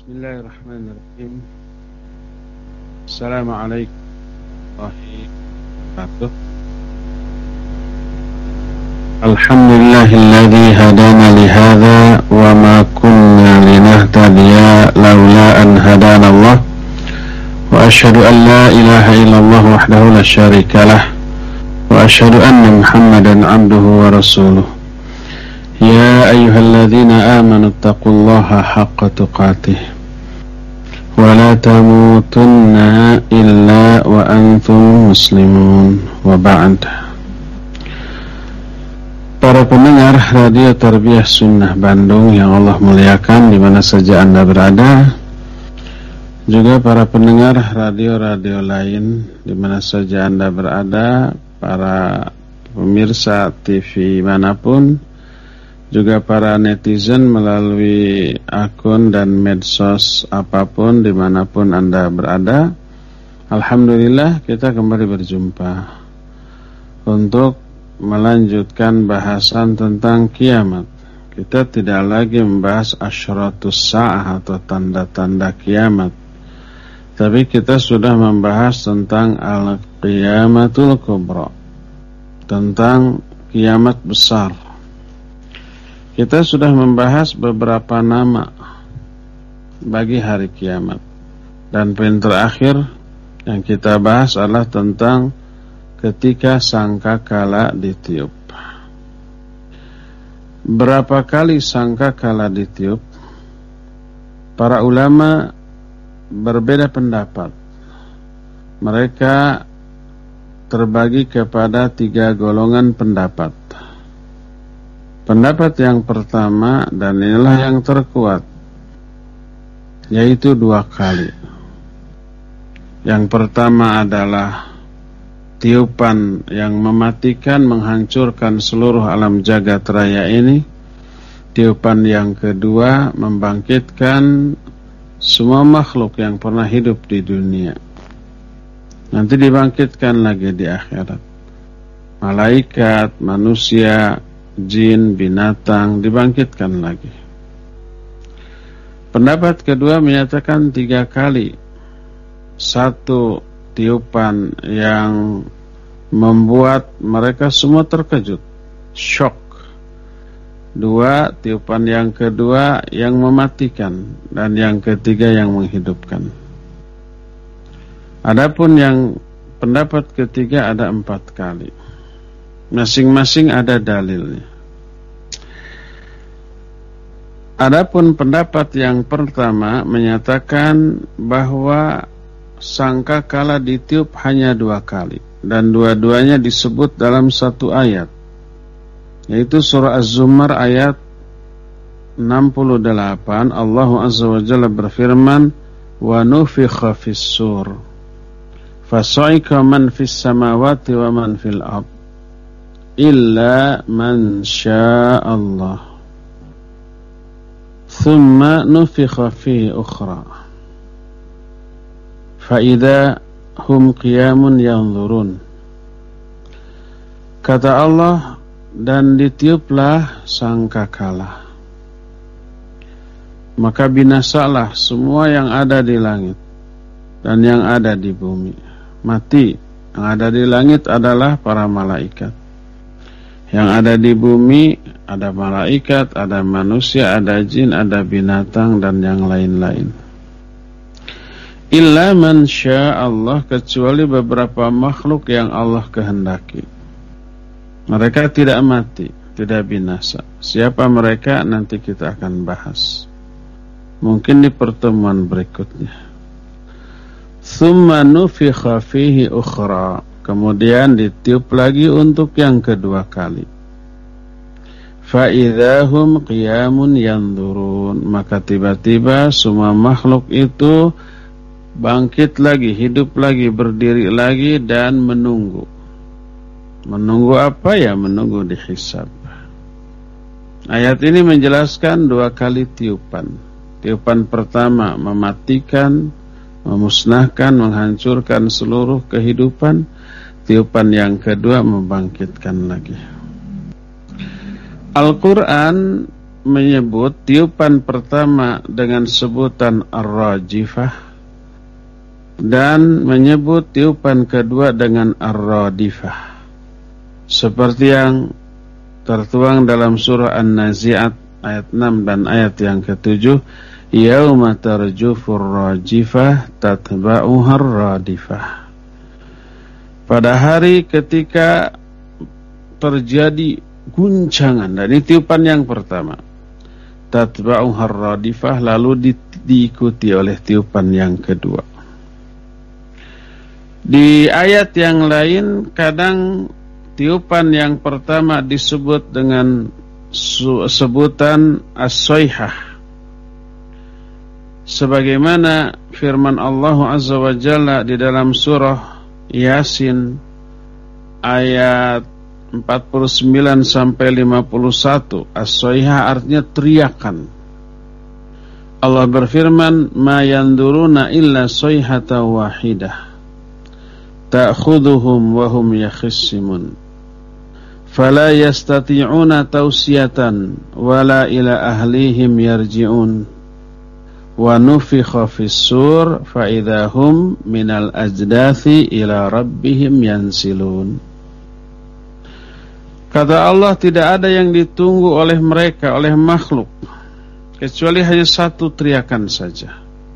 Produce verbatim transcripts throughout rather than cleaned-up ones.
Bismillahirrahmanirrahim. Assalamualaikum warahmatullahi wabarakatuh. Alhamdulillahilladzi hadana lihadza wa ma kunna linahtadiya laula an hadana Allah. Wa asyhadu an la ilaha illallah wahdahu la syarikalah wa asyhadu anna Muhammadan abduhu wa rasuluh. Ya ayyuhalladzina amanu taqullaha haqqa tuqatih wa la tamutunna illa wa antum muslimun wa ba'd. Para pendengar Radio Tarbiyah Sunnah Bandung yang Allah muliakan di mana saja Anda berada, juga para pendengar radio-radio lain di mana saja Anda berada, para pemirsa T V manapun, juga para netizen melalui akun dan medsos apapun dimanapun Anda berada. Alhamdulillah kita kembali berjumpa untuk melanjutkan bahasan tentang kiamat. Kita tidak lagi membahas asyratus sa'ah atau tanda-tanda kiamat, tapi kita sudah membahas tentang al-qiyamatul kubra, tentang kiamat besar. Kita sudah membahas beberapa nama bagi hari kiamat. Dan poin terakhir yang kita bahas adalah tentang ketika sangkakala ditiup. Berapa kali sangkakala ditiup? Para ulama berbeda pendapat. Mereka terbagi kepada tiga golongan pendapat. Pendapat yang pertama, dan inilah yang terkuat, yaitu dua kali. Yang pertama adalah tiupan yang mematikan, menghancurkan seluruh alam jagat raya ini. Tiupan yang kedua membangkitkan semua makhluk yang pernah hidup di dunia. Nanti dibangkitkan lagi di akhirat. Malaikat, manusia, jin, binatang dibangkitkan lagi. Pendapat kedua menyatakan tiga kali. Satu, tiupan yang membuat mereka semua terkejut, shock. Dua, tiupan yang kedua yang mematikan. Dan yang ketiga yang menghidupkan. Adapun yang pendapat ketiga ada empat kali. Masing-masing ada dalilnya. Adapun pendapat yang pertama menyatakan bahwa sangkakala ditiup hanya dua kali, dan dua-duanya disebut dalam satu ayat, yaitu surah Az-Zumar ayat enam puluh delapan. Allah Azza wa Jalla berfirman, wa nufikha fis-sur fasaika man fis samawati wa man fil ard illa man sya'allah thumma nufikha fihi ukhra fa idza hum qiyamun yanzurun. Kata Allah, dan ditiuplah sangkakala, maka binasalah semua yang ada di langit dan yang ada di bumi. Mati. Yang ada di langit adalah para malaikat. Yang ada di bumi ada malaikat, ada manusia, ada jin, ada binatang, dan yang lain-lain. Illa man sya'allah, kecuali beberapa makhluk yang Allah kehendaki. Mereka tidak mati, tidak binasa. Siapa mereka nanti kita akan bahas, mungkin di pertemuan berikutnya. Tsumma nufikha fihi ukhra, kemudian ditiup lagi untuk yang kedua kali. Fa idzahum qiyamun yanzurun, maka tiba-tiba semua makhluk itu bangkit lagi, hidup lagi, berdiri lagi dan menunggu. Menunggu apa ya? Menunggu dihisab. Ayat ini menjelaskan dua kali tiupan. Tiupan pertama mematikan, memusnahkan, menghancurkan seluruh kehidupan. Tiupan yang kedua membangkitkan lagi. Al-Quran menyebut tiupan pertama dengan sebutan ar-rajifah dan menyebut tiupan kedua dengan ar-radifah, seperti yang tertuang dalam surah An-Nazi'at ayat enam dan ayat yang ketujuh, yauma tarjufur rajifah tatba'uhar radifah. Pada hari ketika terjadi guncangan, dan ini tiupan yang pertama, tatba'uhar radifah, lalu di, diikuti oleh tiupan yang kedua. Di ayat yang lain kadang tiupan yang pertama disebut dengan sebutan as-sayhah, sebagaimana firman Allah Azza wa Jalla di dalam surah Yasin ayat empat puluh sembilan sampai lima puluh satu. As-sayhah artinya teriakan. Allah berfirman, ma yanduruna illa sayhata wahidah ta'khuduhum wa hum yakhisimun fala yastati'una tawsiyatan wala ila ahlihim yarji'un wa nufikha fis sur fa idahum minal ajdathi ila rabbihim yansilun. Kata Allah, tidak ada yang ditunggu oleh mereka, oleh makhluk, kecuali hanya satu teriakan saja.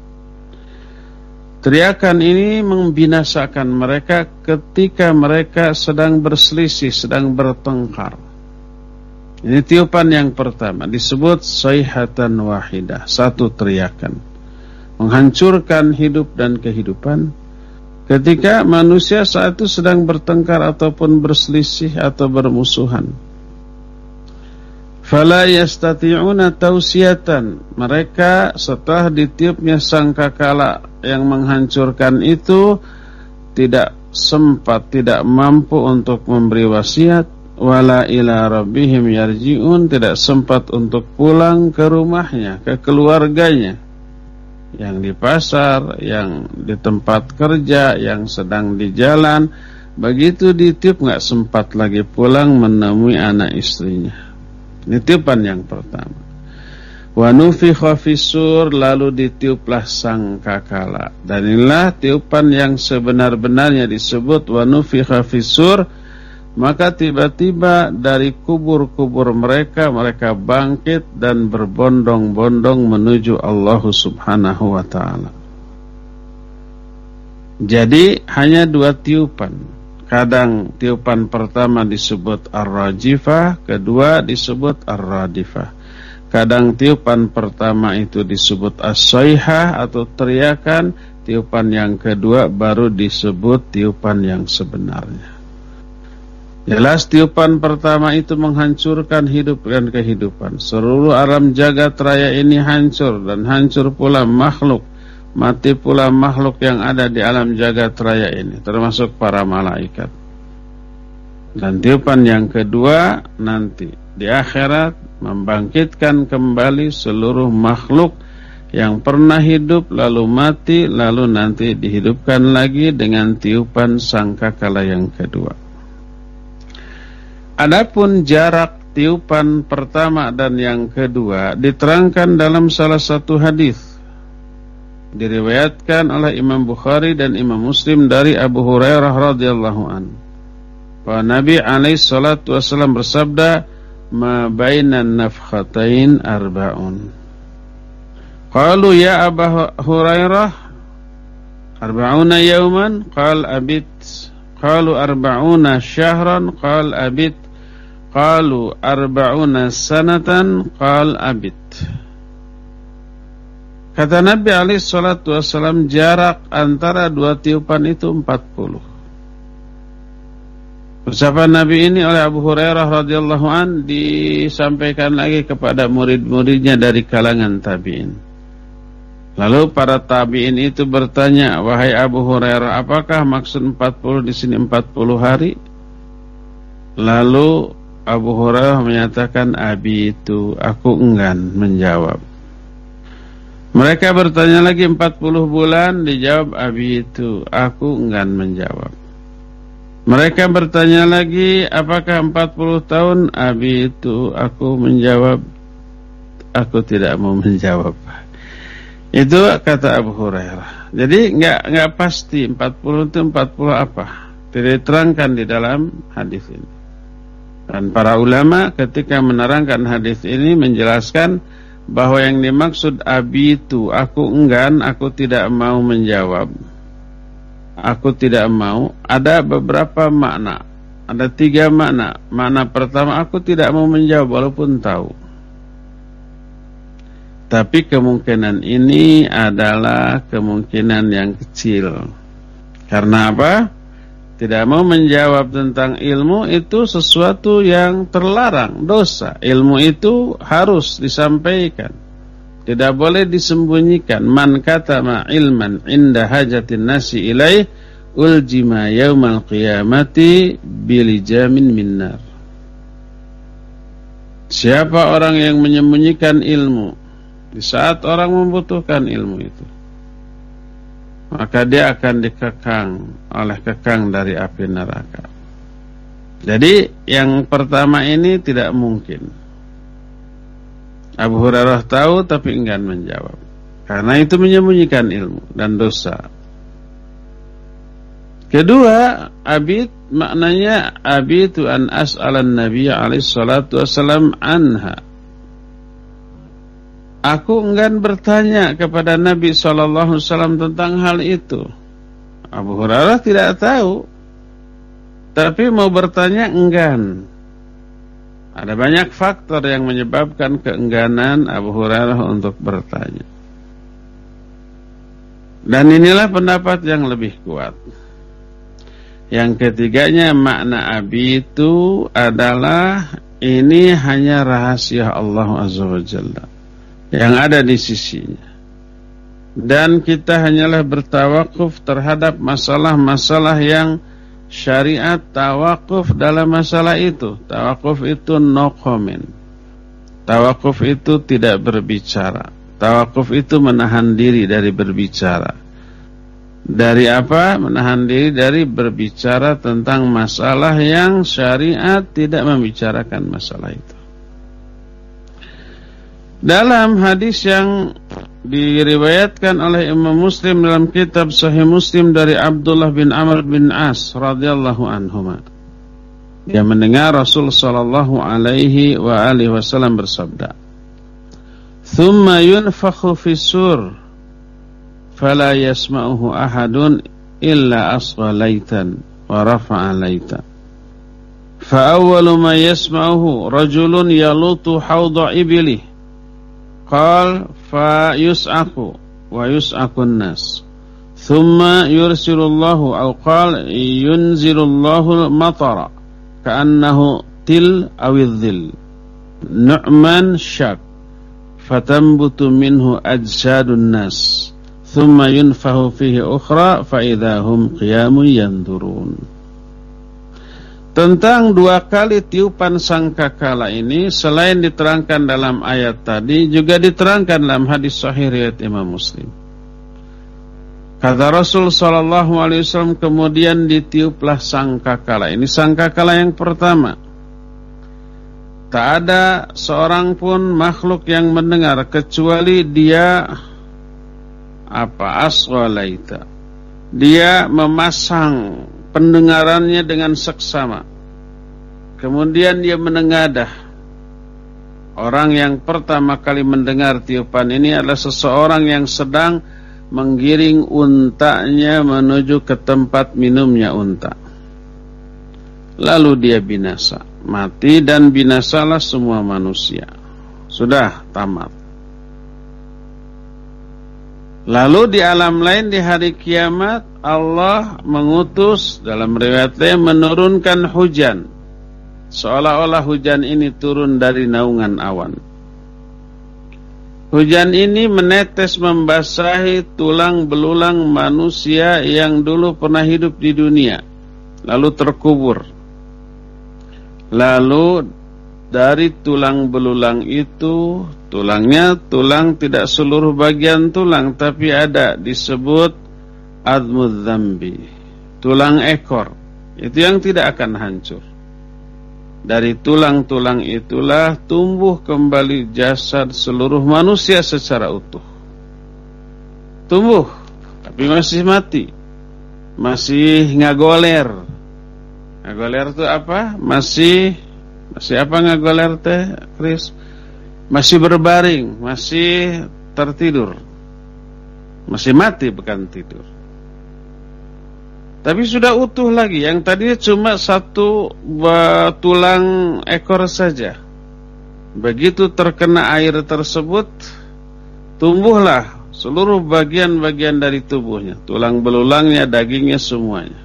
Teriakan ini membinasakan mereka ketika mereka sedang berselisih, sedang bertengkar. Ini tiupan yang pertama, disebut sayhatan wahidah, satu teriakan, menghancurkan hidup dan kehidupan. Ketika manusia saat itu sedang bertengkar ataupun berselisih atau bermusuhan. Fala yastati'una tausiyatan, mereka setelah ditiupnya sangkakala yang menghancurkan itu tidak sempat, tidak mampu untuk memberi wasiat, wala ila rabbihim yarji'un, tidak sempat untuk pulang ke rumahnya, ke keluarganya, yang di pasar, yang di tempat kerja, yang sedang di jalan. Begitu ditiup nggak sempat lagi pulang menemui anak istrinya. Ini tiupan yang pertama. Wa nufikha fis-sur, lalu ditiuplah sangkakala. Dan inilah tiupan yang sebenar-benarnya disebut wa nufikha fis-sur. Maka tiba-tiba dari kubur-kubur mereka, mereka bangkit dan berbondong-bondong menuju Allah Subhanahu wa ta'ala. Jadi hanya dua tiupan. Kadang tiupan pertama disebut ar-rajifah, kedua disebut ar-radifah. Kadang tiupan pertama itu disebut as-sayhah atau teriakan, tiupan yang kedua baru disebut tiupan yang sebenarnya. Jelas tiupan pertama itu menghancurkan hidup dan kehidupan. Seluruh alam jagat raya ini hancur, dan hancur pula makhluk, mati pula makhluk yang ada di alam jagat raya ini, termasuk para malaikat. Dan tiupan yang kedua nanti di akhirat membangkitkan kembali seluruh makhluk yang pernah hidup lalu mati, lalu nanti dihidupkan lagi dengan tiupan sangkakala yang kedua. Adapun jarak tiupan pertama dan yang kedua diterangkan dalam salah satu hadis, diriwayatkan oleh Imam Bukhari dan Imam Muslim dari Abu Hurairah radhiyallahu anhu. Bahwa Nabi alaihi salatu wasallam bersabda, ma bainan nafkhatain arba'un. Qalu ya Abu Hurairah arba'una yawman? Qal abit. Qalu arba'una syahran? Qal abit. Qalu arba'una sanatan? Qal abit. Kata Nabi alaihi salatu wasallam, jarak antara dua tiupan itu empat puluh. Ucapan Nabi ini oleh Abu Hurairah radhiyallahu an disampaikan lagi kepada murid-muridnya dari kalangan tabi'in. Lalu para tabi'in itu bertanya, wahai Abu Hurairah, apakah maksud empat puluh di sini empat puluh hari? Lalu Abu Hurairah menyatakan, abi itu, aku enggan menjawab. Mereka bertanya lagi, empat puluh bulan? Dijawab, abi itu, aku enggan menjawab. Mereka bertanya lagi, apakah empat puluh tahun? Abi itu, aku menjawab. aku tidak mau menjawab. Itu kata Abu Hurairah. Jadi enggak enggak pasti empat puluh itu empat puluh apa. Tidak diterangkan di dalam hadis ini. Dan para ulama ketika menerangkan hadis ini menjelaskan bahwa yang dimaksud abitu, aku enggan, aku tidak mau menjawab. Aku tidak mau, ada beberapa makna. Ada tiga makna. Makna pertama, aku tidak mau menjawab walaupun tahu. Tapi kemungkinan ini adalah kemungkinan yang kecil. Karena apa? Tidak mau menjawab tentang ilmu itu sesuatu yang terlarang, dosa. Ilmu itu harus disampaikan. Tidak boleh disembunyikan. Man katama ilman inda hajatin nasi ilaih uljima yaumal qiyamati bilijamin minnar. Siapa orang yang menyembunyikan ilmu di saat orang membutuhkan ilmu itu, maka dia akan dikekang oleh kekang dari api neraka. Jadi yang pertama ini tidak mungkin. Abu Hurairah tahu tapi enggan menjawab, karena itu menyembunyikan ilmu dan dosa. Kedua, abid maknanya abitu an as'alan Nabi alaihi salatu wasallam anha. Aku enggan bertanya kepada Nabi sallallahu alaihi wasallam tentang hal itu. Abu Hurairah tidak tahu, tapi mau bertanya enggan. Ada banyak faktor yang menyebabkan keengganan Abu Hurairah untuk bertanya. Dan inilah pendapat yang lebih kuat. Yang ketiganya, makna abi itu adalah ini hanya rahasia Allah Azza wa Jalla yang ada di sisinya. Dan kita hanyalah bertawakuf terhadap masalah-masalah yang syariat tawakuf dalam masalah itu. Tawakuf itu no comment. Tawakuf itu tidak berbicara. Tawakuf itu menahan diri dari berbicara. Dari apa? Menahan diri dari berbicara tentang masalah yang syariat tidak membicarakan masalah itu. Dalam hadis yang diriwayatkan oleh Imam Muslim dalam kitab Sahih Muslim dari Abdullah bin Amr bin As radhiyallahu anhuma, dia mendengar Rasul sallallahu alaihi wa alihi wasallam bersabda, "Tsumma yunfakhu fis sur fala yasma'uhu ahadun illa asgha laitan wa rafa'a laita. Fa awwalu ma yasma'uhu rajulun yalutu hawda ibilih. Qal fa yus'aku wa yus'akun nas. Thumma yursilullahu aw qal yunzilullahu matara ka'annahu til awidhil. Nu'man syak fatambutu minhu ajsadun nas. Thumma yunfahu fihi ukhra fa idahum qiyamun yandurun." Tentang dua kali tiupan sangkakala ini, selain diterangkan dalam ayat tadi, juga diterangkan dalam hadis sahih riwayat Imam Muslim. Kata Rasul sallallahu alaihi wasallam, kemudian ditiuplah sangkakala. Ini sangkakala yang pertama. Tak ada seorang pun makhluk yang mendengar kecuali dia apa asghalaita. Dia memasang pendengarannya dengan seksama. Kemudian dia menengadah. Orang yang pertama kali mendengar tiupan ini adalah seseorang yang sedang menggiring untanya menuju ke tempat minumnya unta. Lalu dia binasa, mati, dan binasalah semua manusia. Sudah tamat. Lalu di alam lain di hari kiamat Allah mengutus, dalam riwayat lain menurunkan hujan, seolah-olah hujan ini turun dari naungan awan. Hujan ini menetes membasahi tulang belulang manusia yang dulu pernah hidup di dunia, lalu terkubur. Lalu dari tulang belulang itu, tulangnya tulang tidak seluruh bagian tulang, tapi ada disebut admudz dzambi, tulang ekor. Itu yang tidak akan hancur. Dari tulang-tulang itulah tumbuh kembali jasad seluruh manusia secara utuh. Tumbuh, tapi masih mati, masih ngagoler. Ngagoler itu apa? Masih masih apa ngagoler teh, Chris? Masih berbaring, masih tertidur. Masih mati bukan tidur. Tapi sudah utuh lagi. Yang tadinya cuma satu tulang ekor saja. Begitu terkena air tersebut, tumbuhlah seluruh bagian-bagian dari tubuhnya, tulang belulangnya, dagingnya, semuanya.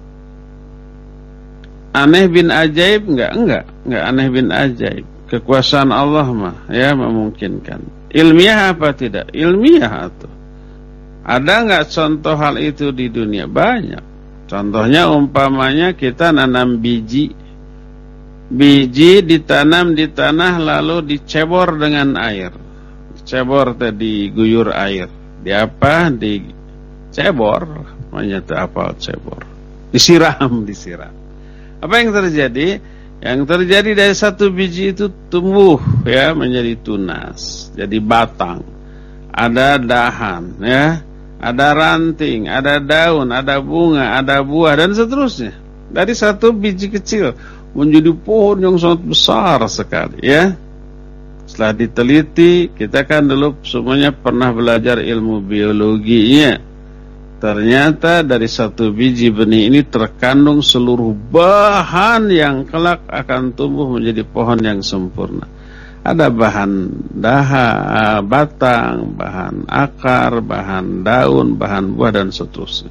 Aneh bin ajaib? Enggak, enggak, enggak aneh bin ajaib. Kekuasaan Allah mah ya memungkinkan. Ilmiah apa tidak? Ilmiah itu. Ada enggak contoh hal itu di dunia? Banyak. Contohnya umpamanya kita nanam biji. Biji ditanam di tanah lalu dicebor dengan air. Cebor tadi diguyur air. Di apa? Dicebor. Namanya itu apa cebor? Disiram, disiram. Apa yang terjadi? Yang terjadi dari satu biji itu tumbuh ya menjadi tunas, jadi batang. Ada dahan ya. Ada ranting, ada daun, ada bunga, ada buah, dan seterusnya. Dari satu biji kecil menjadi pohon yang sangat besar sekali ya. Setelah diteliti, kita kan dulu semuanya pernah belajar ilmu biologinya. Ternyata dari satu biji benih ini terkandung seluruh bahan yang kelak akan tumbuh menjadi pohon yang sempurna. Ada bahan dahan, batang, bahan akar, bahan daun, bahan buah, dan seterusnya.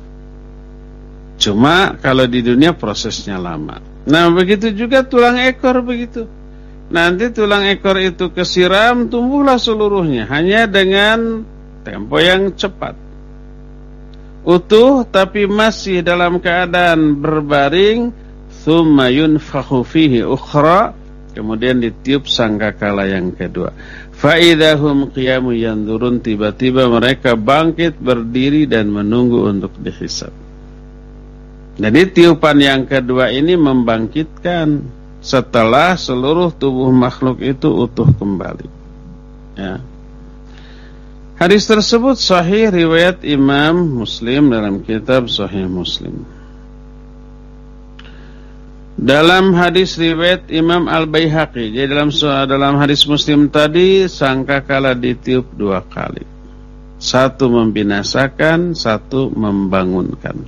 Cuma kalau di dunia prosesnya lama. Nah begitu juga tulang ekor begitu. Nanti tulang ekor itu kesiram, tumbuhlah seluruhnya. Hanya dengan tempo yang cepat. Utuh tapi masih dalam keadaan berbaring. Tsumma yunfakhu fihi ukhra. Kemudian ditiup sangkakala yang kedua. Faidahum qiyamu yanzurun, tiba-tiba mereka bangkit berdiri dan menunggu untuk dihisab. Jadi tiupan yang kedua ini membangkitkan setelah seluruh tubuh makhluk itu utuh kembali. Ya. Hadis tersebut sahih riwayat Imam Muslim dalam kitab Sahih Muslim. Dalam hadis riwayat Imam Al-Baihaqi, jadi dalam dalam hadis Muslim tadi sangkakala ditiup dua kali. Satu membinasakan, satu membangunkan.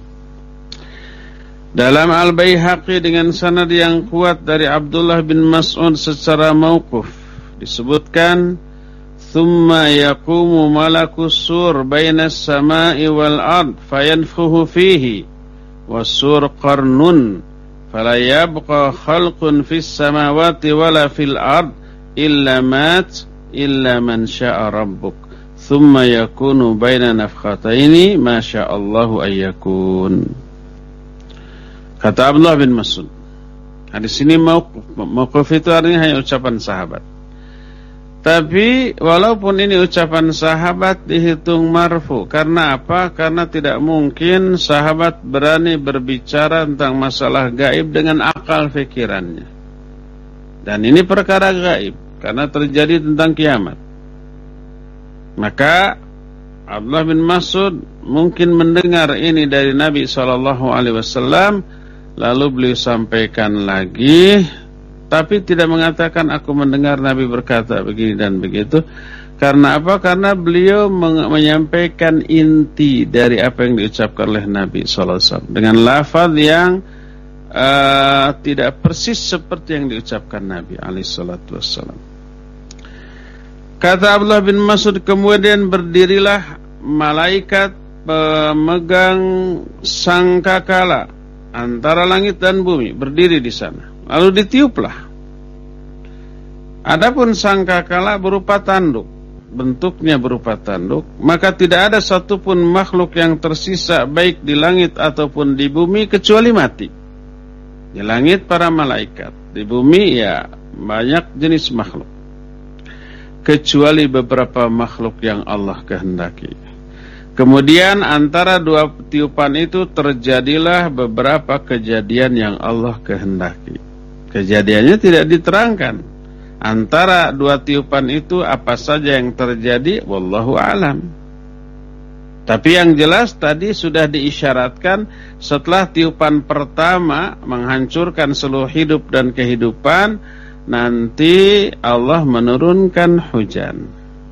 Dalam Al-Baihaqi dengan sanad yang kuat dari Abdullah bin Mas'ud secara mauquf disebutkan, "Tsumma yaqumu malakus sur bainas sama'i wal ard fayanfukhu fihi was-sur qarnun." Fala yabqa khalqun fis samawati wala fil ard illa mat illa man syaa rabbuk thumma yakunu baina nafkhataini ma syaa Allahu ayyakun. Kata Abdullah bin Mas'ud. Hadis ini mauquf. Mauquf itu artinya hanya ucapan sahabat. Tapi walaupun ini ucapan sahabat dihitung marfu. Karena apa? Karena tidak mungkin sahabat berani berbicara tentang masalah gaib dengan akal fikirannya. Dan ini perkara gaib karena terjadi tentang kiamat. Maka Abdullah bin Mas'ud mungkin mendengar ini dari Nabi shallallahu alaihi wasallam, lalu beliau sampaikan lagi. Tapi tidak mengatakan aku mendengar Nabi berkata begini dan begitu. Karena apa? Karena beliau menyampaikan inti dari apa yang diucapkan oleh Nabi shallallahu alaihi wasallam dengan lafaz yang uh, tidak persis seperti yang diucapkan Nabi alaihi salatu wassalam. Kata Abdullah bin Mas'ud, kemudian berdirilah malaikat pemegang sangkakala antara langit dan bumi, berdiri di sana. Lalu ditiuplah. Adapun sangkakala berupa tanduk, bentuknya berupa tanduk, maka tidak ada satupun makhluk yang tersisa baik di langit ataupun di bumi kecuali mati. Di langit para malaikat, di bumi ya banyak jenis makhluk, kecuali beberapa makhluk yang Allah kehendaki. Kemudian antara dua tiupan itu terjadilah beberapa kejadian yang Allah kehendaki. Kejadiannya tidak diterangkan. Antara dua tiupan itu apa saja yang terjadi, wallahu a'lam. Tapi yang jelas tadi sudah diisyaratkan, setelah tiupan pertama menghancurkan seluruh hidup dan kehidupan, nanti Allah menurunkan hujan.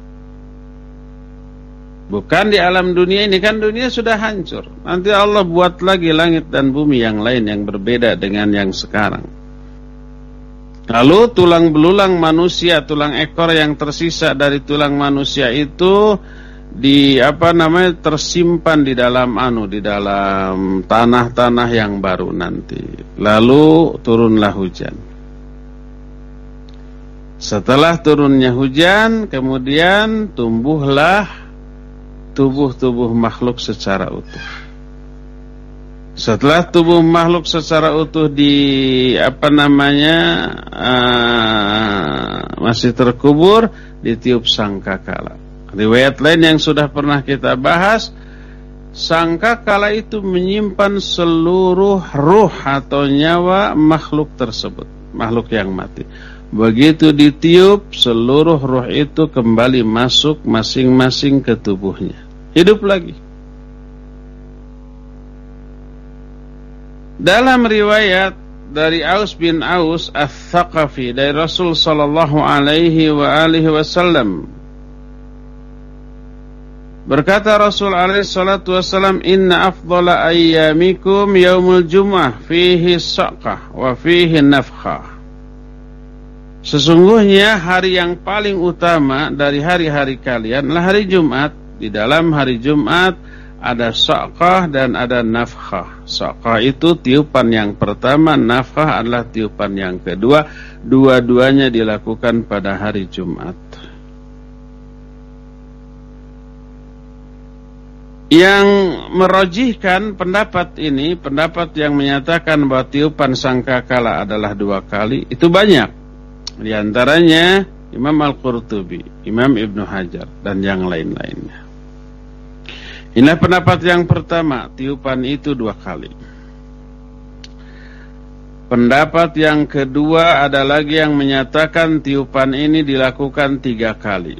Bukan di alam dunia ini, kan dunia sudah hancur. Nanti Allah buat lagi langit dan bumi yang lain yang berbeda dengan yang sekarang. Lalu tulang belulang manusia, tulang ekor yang tersisa dari tulang manusia itu di apa namanya tersimpan di dalam anu di dalam tanah-tanah yang baru nanti. Lalu turunlah hujan. Setelah turunnya hujan, kemudian tumbuhlah tubuh-tubuh makhluk secara utuh. Setelah tubuh makhluk secara utuh di apa namanya uh, masih terkubur, ditiup sangkakala. Riwayat lain yang sudah pernah kita bahas, sangkakala itu menyimpan seluruh ruh atau nyawa makhluk tersebut, makhluk yang mati. Begitu ditiup, seluruh ruh itu kembali masuk masing-masing ke tubuhnya, hidup lagi. Dalam riwayat dari Aus bin Aus Ats-Tsaqafi dari Rasul sallallahu alaihi wa alihi wasallam, berkata Rasul alaihi salatu wasallam, "Inna afdhala ayyamikum yaumul jum'ah fihi saqah wa fihi nafkhah." Sesungguhnya hari yang paling utama dari hari-hari kalian adalah hari Jumat. Di dalam hari Jumat ada saqah dan ada nafkhah. Saqah itu tiupan yang pertama, nafkhah adalah tiupan yang kedua. Dua-duanya dilakukan pada hari Jumat. Yang merojihkan pendapat ini, pendapat yang menyatakan bahwa tiupan sangkakala adalah dua kali, itu banyak. Di antaranya Imam Al-Qurtubi, Imam Ibnu Hajar, dan yang lain-lainnya. Inilah pendapat yang pertama, tiupan itu dua kali. Pendapat yang kedua ada lagi yang menyatakan tiupan ini dilakukan tiga kali.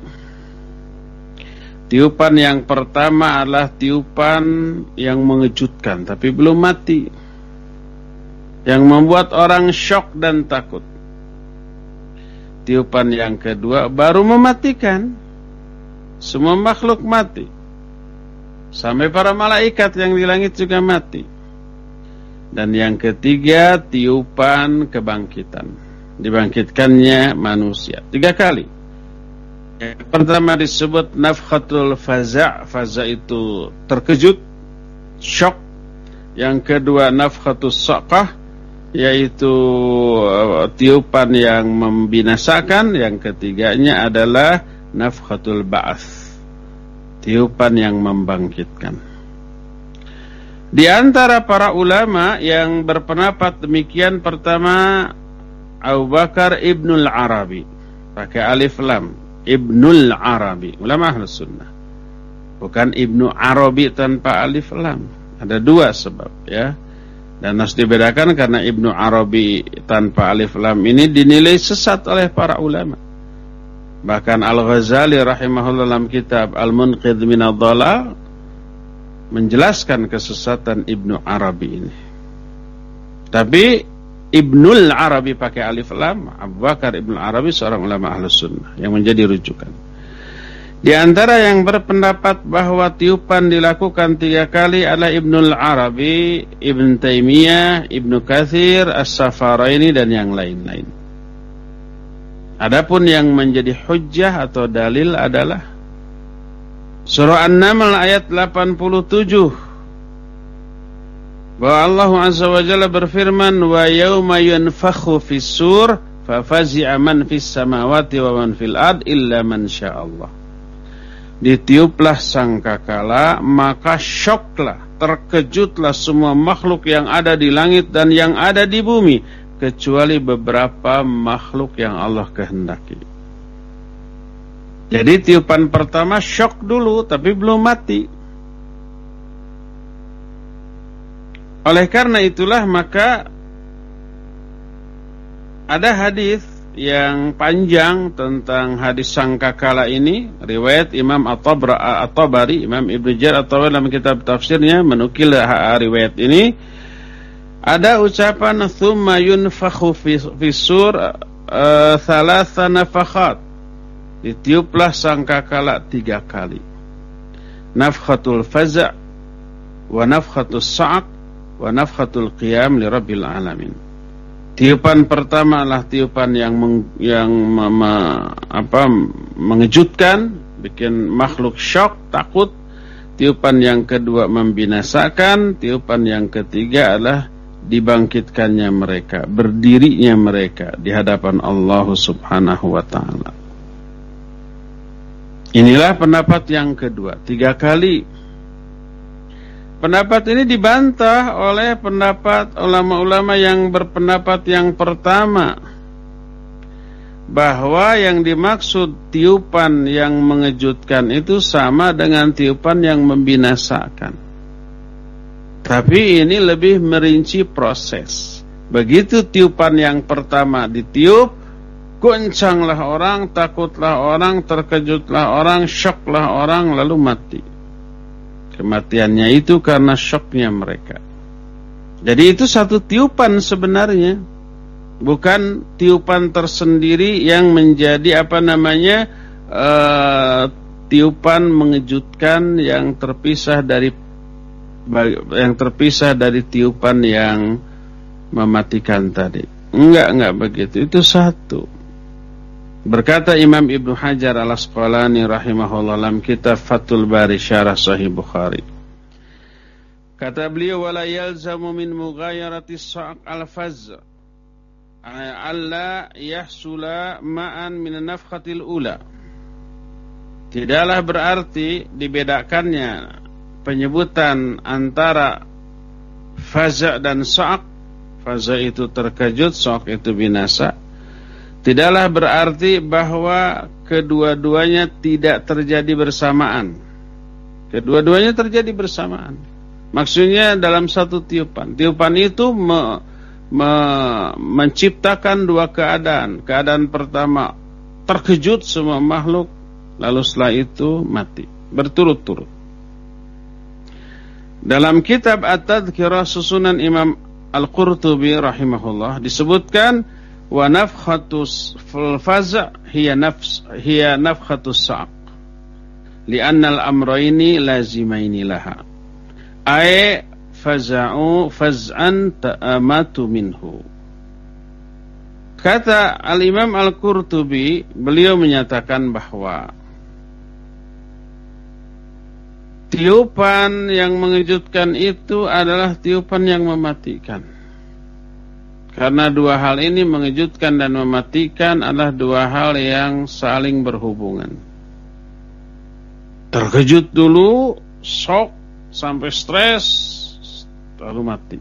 Tiupan yang pertama adalah tiupan yang mengejutkan, tapi belum mati, yang membuat orang syok dan takut. Tiupan yang kedua baru mematikan, semua makhluk mati. Sampai para malaikat yang di langit juga mati. Dan yang ketiga, tiupan kebangkitan, dibangkitkannya manusia. Tiga kali. Yang pertama disebut nafkhatul faza'. Faza' itu terkejut, syok. Yang kedua nafkhatus saqah, yaitu tiupan yang membinasakan. Yang ketiganya adalah nafkhatul ba'ats, tiupan yang membangkitkan. Di antara para ulama yang berpendapat demikian, pertama Abu Bakar Ibnul Arabi, pakai alif lam, Ibnul Arabi, ulama Ahlus Sunnah. Bukan Ibnu Arabi tanpa alif lam. Ada dua sebab, ya. Dan harus dibedakan karena Ibnu Arabi tanpa alif lam ini dinilai sesat oleh para ulama. Bahkan Al-Ghazali rahimahullah dalam kitab Al-Munqidh Minadh-Dhalal menjelaskan kesesatan Ibnu Arabi ini. Tapi Ibnul Arabi pakai alif lam, Abu Bakar Ibnul Arabi seorang ulama Ahlus Sunnah yang menjadi rujukan. Di antara yang berpendapat bahwa tiupan dilakukan tiga kali adalah Ibnul Arabi, Ibn Taimiyah, Ibnu Katsir, As-Safaraini, dan yang lain-lain. Adapun yang menjadi hujjah atau dalil adalah Surah An-Naml ayat delapan puluh tujuh, bahwa Allah Azza wa Jalla berfirman, wa yauma yunfakhu fis-sur fafazi'a man fis samawati wa man fil ard illa man sya'allah. Ditiuplah sangkakala, maka syoklah, terkejutlah semua makhluk yang ada di langit dan yang ada di bumi, kecuali beberapa makhluk yang Allah kehendaki. Jadi tiupan pertama syok dulu, tapi belum mati. Oleh karena itulah maka ada hadis yang panjang tentang hadis sangkakala ini, riwayat Imam At-Tabari, Imam Ibnu Jarir At-Tabari dalam kitab tafsirnya menukil riwayat ini. Ada ucapan thumma yunfakhu fi sur uh, thalatha nafakhat, ditiuplah sangkakala tiga kali. Nafkhatul faza' wa nafkhatus sa'q wa nafkhatul qiyam li rabbil alamin. Tiupan pertama adalah tiupan yang meng, yang me, me, apa, mengejutkan, bikin makhluk syok, takut. Tiupan yang kedua membinasakan. Tiupan yang ketiga adalah dibangkitkannya mereka, berdirinya mereka di hadapan Allah Subhanahu wa ta'ala. Inilah pendapat yang kedua, tiga kali. Pendapat ini dibantah oleh pendapat ulama-ulama yang berpendapat yang pertama, bahwa yang dimaksud tiupan yang mengejutkan itu sama dengan tiupan yang membinasakan. Tapi ini lebih merinci proses. Begitu tiupan yang pertama ditiup, goncanglah orang, takutlah orang, terkejutlah orang, syoklah orang, lalu mati. Kematiannya itu karena syoknya mereka. Jadi itu satu tiupan sebenarnya, bukan tiupan tersendiri yang menjadi apa namanya uh, tiupan mengejutkan yang terpisah dari yang terpisah dari tiupan yang mematikan tadi. Enggak, enggak begitu. Itu satu. Berkata Imam Ibnu Hajar Al-Asqalani rahimahullah dalam kitab Fathul Bari Syarah Sahih Bukhari. Kata beliau, wala yalzamu min mughayarati sa'q al-fazz alla yahsula ma'an min nafkhatil ula. Tidaklah berarti dibedakannya penyebutan antara faza' dan sa'q. Faza' itu terkejut, sa'q itu binasa. Tidaklah berarti bahwa kedua-duanya tidak terjadi bersamaan. Kedua-duanya terjadi bersamaan. Maksudnya dalam satu tiupan. Tiupan itu me, me, menciptakan dua keadaan. Keadaan pertama, terkejut semua makhluk, lalu setelah itu mati. Berturut-turut. Dalam kitab At-Tadhkirah susunan Imam Al-Qurtubi rahimahullah disebutkan, wa nafkhatus faza' hiya nafs hiya nafkhatus sa'q li'anna al-amrayni lazimaini laha ay faza'u faz'an ta'amatu minhu. Kata al-Imam Al-Qurtubi, beliau menyatakan bahwa tiupan yang mengejutkan itu adalah tiupan yang mematikan. Karena dua hal ini, mengejutkan dan mematikan, adalah dua hal yang saling berhubungan. Terkejut dulu, shock, sampai stres, lalu mati.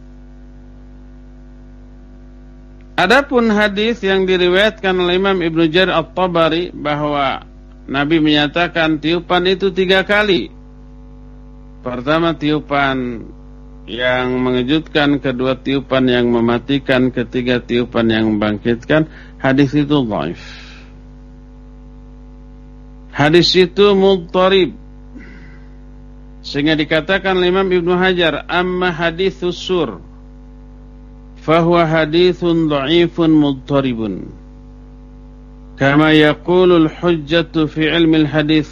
Adapun hadis yang diriwayatkan oleh Imam Ibnu Jarir At-Tabari bahwa Nabi menyatakan tiupan itu tiga kali. Pertama tiupan yang mengejutkan, kedua tiupan yang mematikan, ketiga tiupan yang membangkitkan. Hadis itu dhaif. Hadis itu mudtarib. Sehingga dikatakan oleh Imam Ibnu Hajar, amma haditsus sur fahuwa hadithun dhaifun mudtaribun. Kama yaqulul hujjatu fi ilmi al-hadith.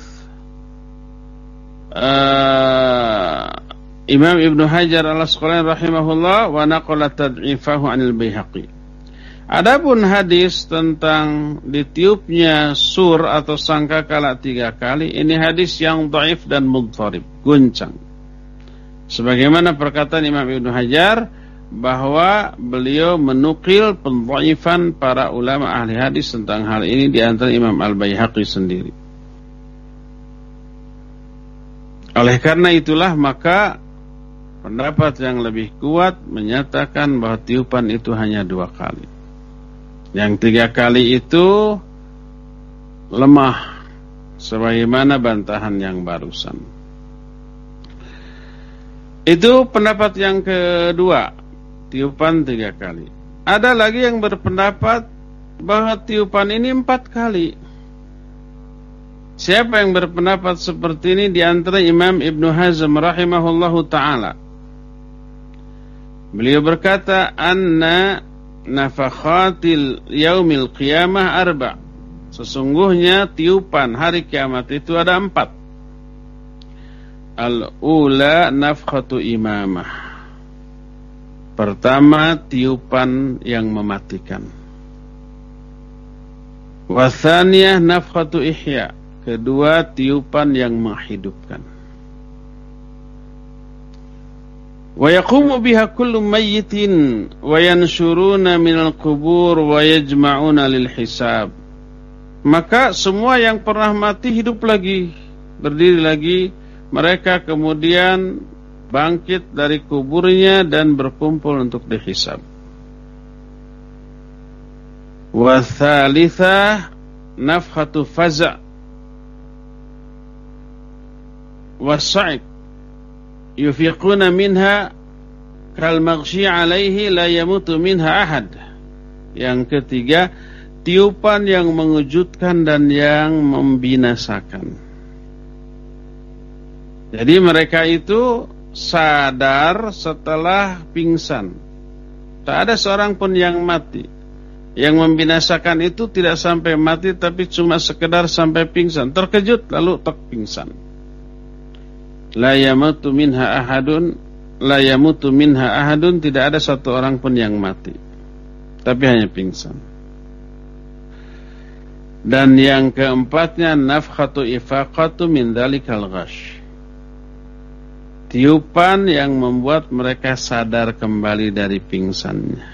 Uh, Imam Ibnu Hajar Al-Asqalani rahimahullah wa naqala tad'ifahu 'anil Baihaqi. Adapun hadis tentang ditiupnya sur atau sangkakala tiga kali, ini hadis yang dhaif dan mudharib, goncang. Sebagaimana perkataan Imam Ibnu Hajar bahwa beliau menukil pendhaifan para ulama ahli hadis tentang hal ini, di antara Imam Al-Baihaqi sendiri. Oleh karena itulah maka pendapat yang lebih kuat menyatakan bahwa tiupan itu hanya dua kali. Yang tiga kali itu lemah, sebagaimana bantahan yang barusan. Itu pendapat yang kedua, tiupan tiga kali. Ada lagi yang berpendapat bahwa tiupan ini empat kali. Siapa yang berpendapat seperti ini? Di antara Imam Ibnu Hazm rahimahullahu ta'ala. Beliau berkata, anna nafakhatil yaumil qiyamah arba'. Sesungguhnya tiupan hari kiamat itu ada empat. Al-ula nafkhatu imamah. Pertama, tiupan yang mematikan. Wathaniyah nafkhatu ihya. Kedua, tiupan yang menghidupkan. Wa yaqumu biha kullu mayyitin wa yanshuruna minal qubur wa yajma'una lil hisab. Maka semua yang pernah mati hidup lagi, berdiri lagi, mereka kemudian bangkit dari kuburnya dan berkumpul untuk dihisab. Wa tsalitsah nafkhatu faza' was-sa'iq yufiquna minha kal maghsyi 'alaihi la yamutu minha ahad. Yang ketiga, tiupan yang mengejutkan dan yang membinasakan. Jadi mereka itu sadar setelah pingsan. Tak ada seorang pun yang mati. Yang membinasakan itu tidak sampai mati, tapi cuma sekedar sampai pingsan. Terkejut lalu tek pingsan. La yamutu minha ahadun, la yamutu minha ahadun, tidak ada satu orang pun yang mati, tapi hanya pingsan. Dan yang keempatnya nafkhatu ifaqatu min dzalikal ghash. Tiupan yang membuat mereka sadar kembali dari pingsannya.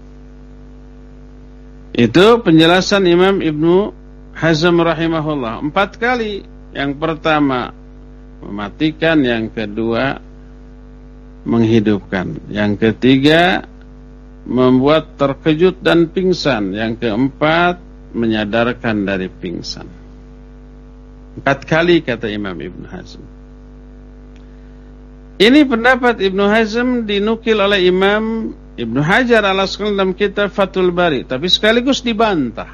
Itu penjelasan Imam Ibnu Hazm rahimahullah. Empat kali. Yang pertama mematikan, yang kedua menghidupkan, yang ketiga membuat terkejut dan pingsan, yang keempat menyadarkan dari pingsan. Empat kali kata Imam Ibnu Hazm. Ini pendapat Ibnu Hazm dinukil oleh Imam Ibnu Hajar al-Asqalani dalam kitab Fathul Bari, tapi sekaligus dibantah.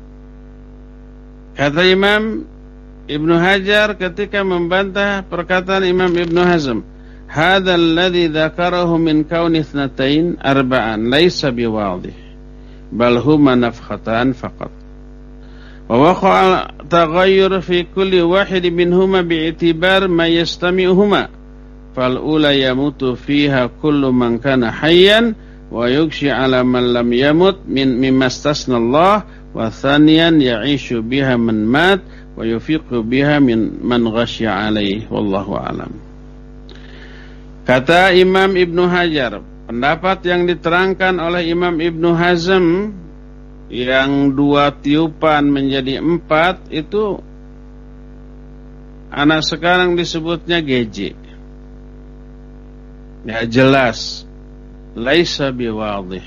Kata Imam Ibnu Hajar ketika membantah perkataan Imam Ibnu Hazm, "Hadzal ladzi dzakarahu min kauni itsnatain arba'an laisa biwadih, bal huma nafkhatan faqat. Wa waqa'a taghayyur fi kulli wahid minhuma bi'itibar ma yastami'uhuma. Fal ula yamutu fiha kullu man kana hayyan wa yughshi 'ala man lam yamut min mimma istasna Allah, wa thaniyan ya'ishu biha man mat wa yufiqu biha min man ghasya alaih, wallahu alam." Kata Imam Ibnu Hajar, pendapat yang diterangkan oleh Imam Ibnu Hazm yang dua tiupan menjadi empat itu anak sekarang disebutnya G J. Ya jelas, laisa biwadih.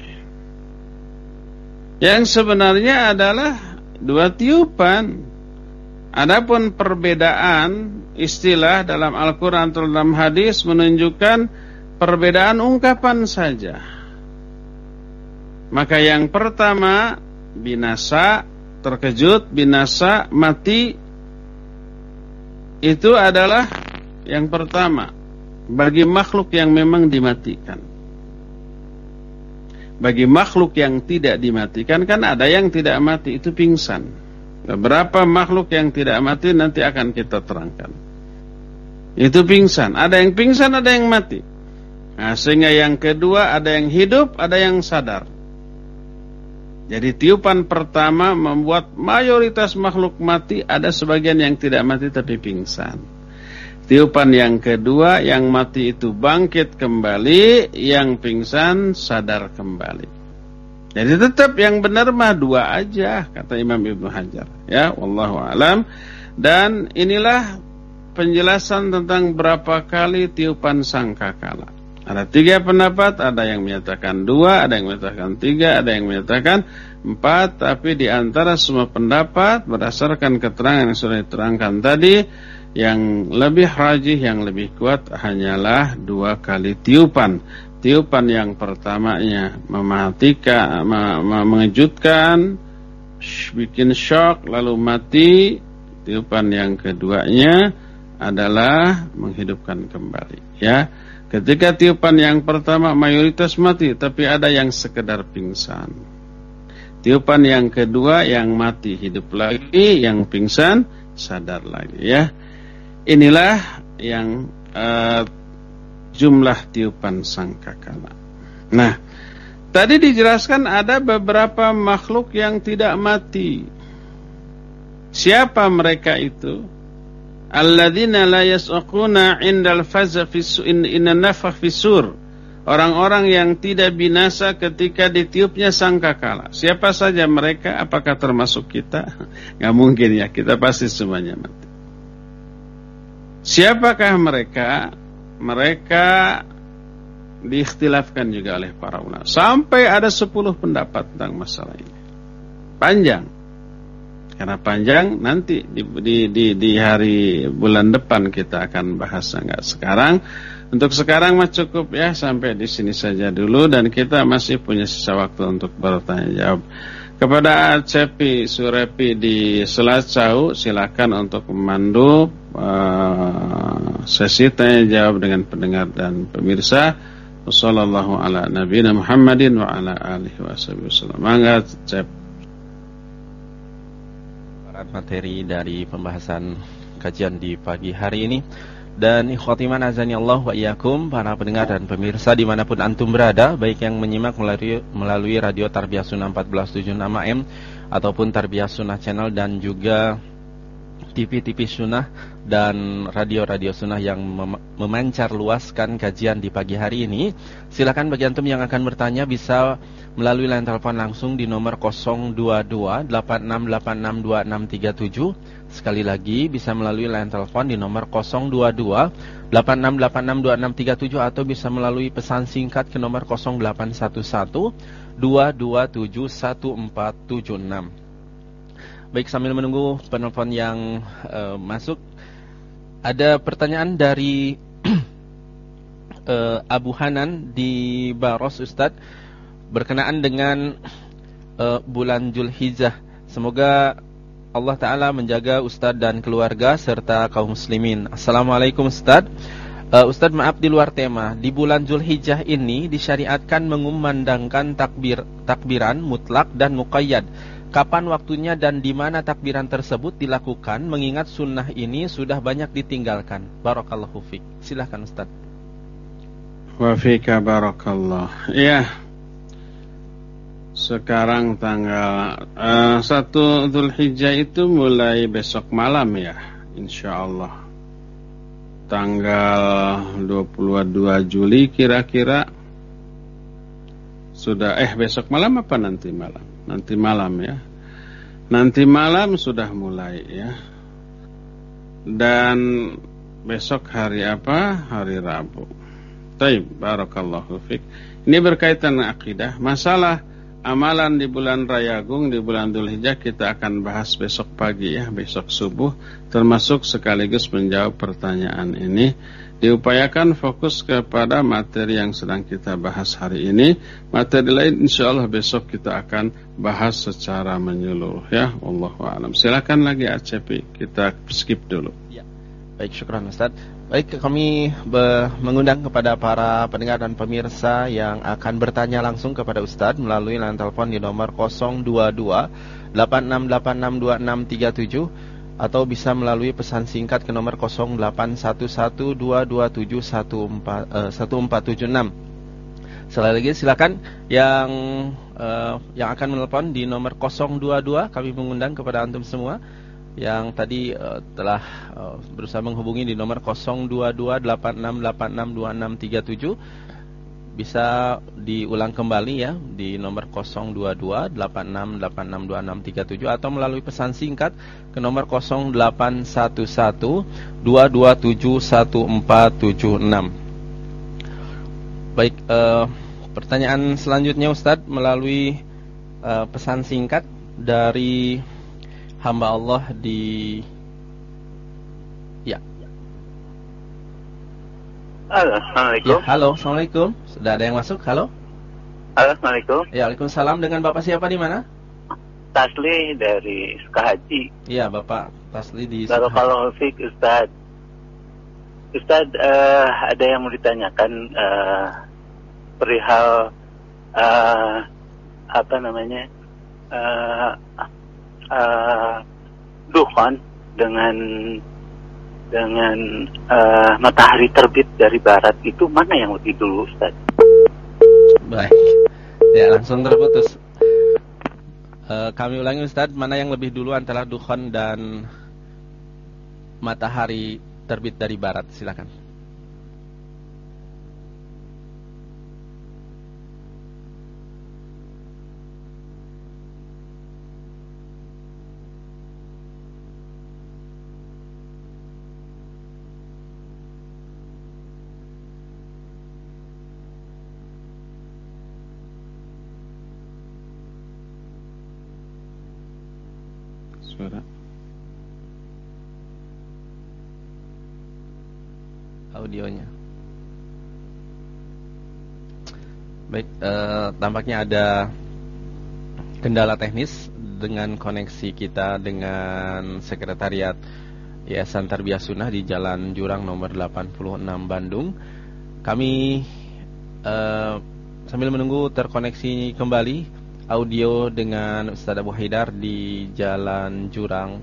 Yang sebenarnya adalah dua tiupan. Adapun perbedaan istilah dalam Al-Quran atau dalam hadis menunjukkan perbedaan ungkapan saja. Maka yang pertama binasa, terkejut, binasa, mati, itu adalah yang pertama bagi makhluk yang memang dimatikan. Bagi makhluk yang tidak dimatikan, kan ada yang tidak mati, itu pingsan. Beberapa makhluk yang tidak mati nanti akan kita terangkan. Itu pingsan. Ada yang pingsan, ada yang mati. Nah, sehingga yang kedua ada yang hidup, ada yang sadar. Jadi tiupan pertama membuat mayoritas makhluk mati, ada sebagian yang tidak mati tapi pingsan. Tiupan yang kedua, yang mati itu bangkit kembali, yang pingsan sadar kembali. Jadi tetap yang benar mah dua aja, kata Imam Ibnu Hajar. Ya, wallahu alam. Dan inilah penjelasan tentang berapa kali tiupan sangkakala. Ada tiga pendapat, ada yang menyatakan dua, ada yang menyatakan tiga, ada yang menyatakan empat. Tapi di antara semua pendapat, berdasarkan keterangan yang sudah diterangkan tadi, yang lebih rajih, yang lebih kuat hanyalah dua kali tiupan. tiupan yang pertamanya mematikan, mengejutkan, bikin shock lalu mati. Tiupan yang keduanya adalah menghidupkan kembali, ya. Ketika tiupan yang pertama mayoritas mati, tapi ada yang sekedar pingsan. Tiupan yang kedua yang mati hidup lagi, yang pingsan sadar lagi, ya. Inilah yang uh, jumlah tiupan sangkakala. Nah, tadi dijelaskan ada beberapa makhluk yang tidak mati. Siapa mereka itu? Alladzina la yas'aquna 'indal faz'a fis inna nafakh fisur. Orang-orang yang tidak binasa ketika ditiupnya sangkakala. Siapa saja mereka? Apakah termasuk kita? Enggak mungkin ya, kita pasti semuanya mati. Siapakah mereka? Mereka diikhtilafkan juga oleh para ulama. Sampai ada sepuluh pendapat tentang masalah ini. Panjang. Karena panjang, nanti di, di, di, di hari bulan depan kita akan bahas, enggak sekarang. Untuk sekarang mah cukup ya, sampai di sini saja dulu, dan kita masih punya sisa waktu untuk bertanya jawab. Kepada Cepi Surepi di Selacau, silakan untuk memandu uh, sesi tanya jawab dengan pendengar dan pemirsa. Wassallallahu ala nabiyina Muhammadin wa ala alihi wasallam. Mangga Cep. Materi dari pembahasan kajian di pagi hari ini. Dan ikhwati man azani Allah wa iyyakum, para pendengar dan pemirsa dimanapun antum berada, baik yang menyimak melalui, melalui radio Tarbiyah Sunnah empat belas tujuh puluh enam A M ataupun Tarbiyah Sunnah Channel, dan juga T V-T V Sunnah dan radio-radio Sunnah yang mem- memancar luaskan kajian di pagi hari ini. Silakan bagi antum yang akan bertanya bisa melalui line telepon langsung di nomor nol dua dua delapan enam delapan enam dua enam tiga tujuh. Sekali lagi bisa melalui line telepon di nomor nol dua dua delapan enam delapan enam dua enam tiga tujuh, atau bisa melalui pesan singkat ke nomor nol delapan satu satu dua dua tujuh satu empat tujuh enam. Baik, sambil menunggu penelpon yang uh, masuk, ada pertanyaan dari uh, Abu Hanan di Baros, Ustadz, berkenaan dengan uh, bulan Zulhijjah. Semoga Allah Ta'ala menjaga Ustadz dan keluarga serta kaum muslimin. Assalamualaikum Ustadz. uh, Ustadz, maaf di luar tema. Di bulan Zulhijjah ini disyariatkan mengumandangkan takbir, takbiran mutlak dan muqayyad. Kapan waktunya dan di mana takbiran tersebut dilakukan, mengingat sunnah ini sudah banyak ditinggalkan. Barakallahu fiik. Silakan Ustaz. Wa fika barakallah. Ya. Sekarang tanggal uh, satu Zulhijjah itu mulai besok malam ya, insyaallah. Tanggal dua puluh dua Juli kira-kira sudah eh besok malam apa nanti malam? Nanti malam ya. Nanti malam sudah mulai ya. Dan besok hari apa? Hari Rabu. Taib, barakallahu fiik. Ini berkaitan dengan akidah. Masalah amalan di bulan Rayagung, di bulan Dzulhijjah kita akan bahas besok pagi ya, besok subuh, termasuk sekaligus menjawab pertanyaan ini. Diupayakan fokus kepada materi yang sedang kita bahas hari ini. Materi lain insyaallah besok kita akan bahas secara menyeluruh ya. Wallahu a'lam. Silakan lagi A C P, kita skip dulu. Ya. Baik, syukran Ustaz. Baik, kami be- mengundang kepada para pendengar dan pemirsa yang akan bertanya langsung kepada Ustaz melalui line telepon di nomor nol dua dua delapan enam delapan enam dua enam tiga tujuh, atau bisa melalui pesan singkat ke nomor nol delapan satu satu dua dua tujuh satu empat tujuh enam. Sekali lagi silakan yang uh, yang akan menelpon di nomor nol dua dua, kami mengundang kepada antum semua yang tadi uh, telah uh, berusaha menghubungi di nomor nol dua dua delapan enam delapan enam dua enam tiga tujuh. Bisa diulang kembali ya di nomor nol dua dua delapan enam delapan enam dua enam tiga tujuh, atau melalui pesan singkat ke nomor nol delapan satu satu dua dua tujuh satu empat tujuh enam. Baik, uh, pertanyaan selanjutnya Ustadz melalui uh, pesan singkat dari hamba Allah di ya. Halo, Assalamualaikum. Ya, halo, Assalamualaikum. Sudah ada yang masuk? Halo. Halo, Assalamualaikum. Ya, Waalaikumsalam. Dengan Bapak siapa di mana? Tasli dari Sukahaji. Iya, Bapak Tasli di Barakallahu fiik, Ustaz. Ustaz, uh, ada yang mau ditanyakan uh, perihal uh, apa namanya uh, uh, dukhon dengan dengan uh, matahari terbit dari barat, itu mana yang lebih dulu, Ustaz? Baik. Ya, langsung terputus. Uh, kami ulangi, Ustaz, mana yang lebih dulu antara dukhon dan matahari terbit dari barat? Silakan. Suara audionya. Baik, eh, tampaknya ada kendala teknis dengan koneksi kita dengan sekretariat Yayasan Tarbiyah Sunnah di Jalan Jurang nomor delapan puluh enam Bandung. Kami eh, sambil menunggu terkoneksi kembali audio dengan Ustaz Abu Haidar di Jalan Jurang.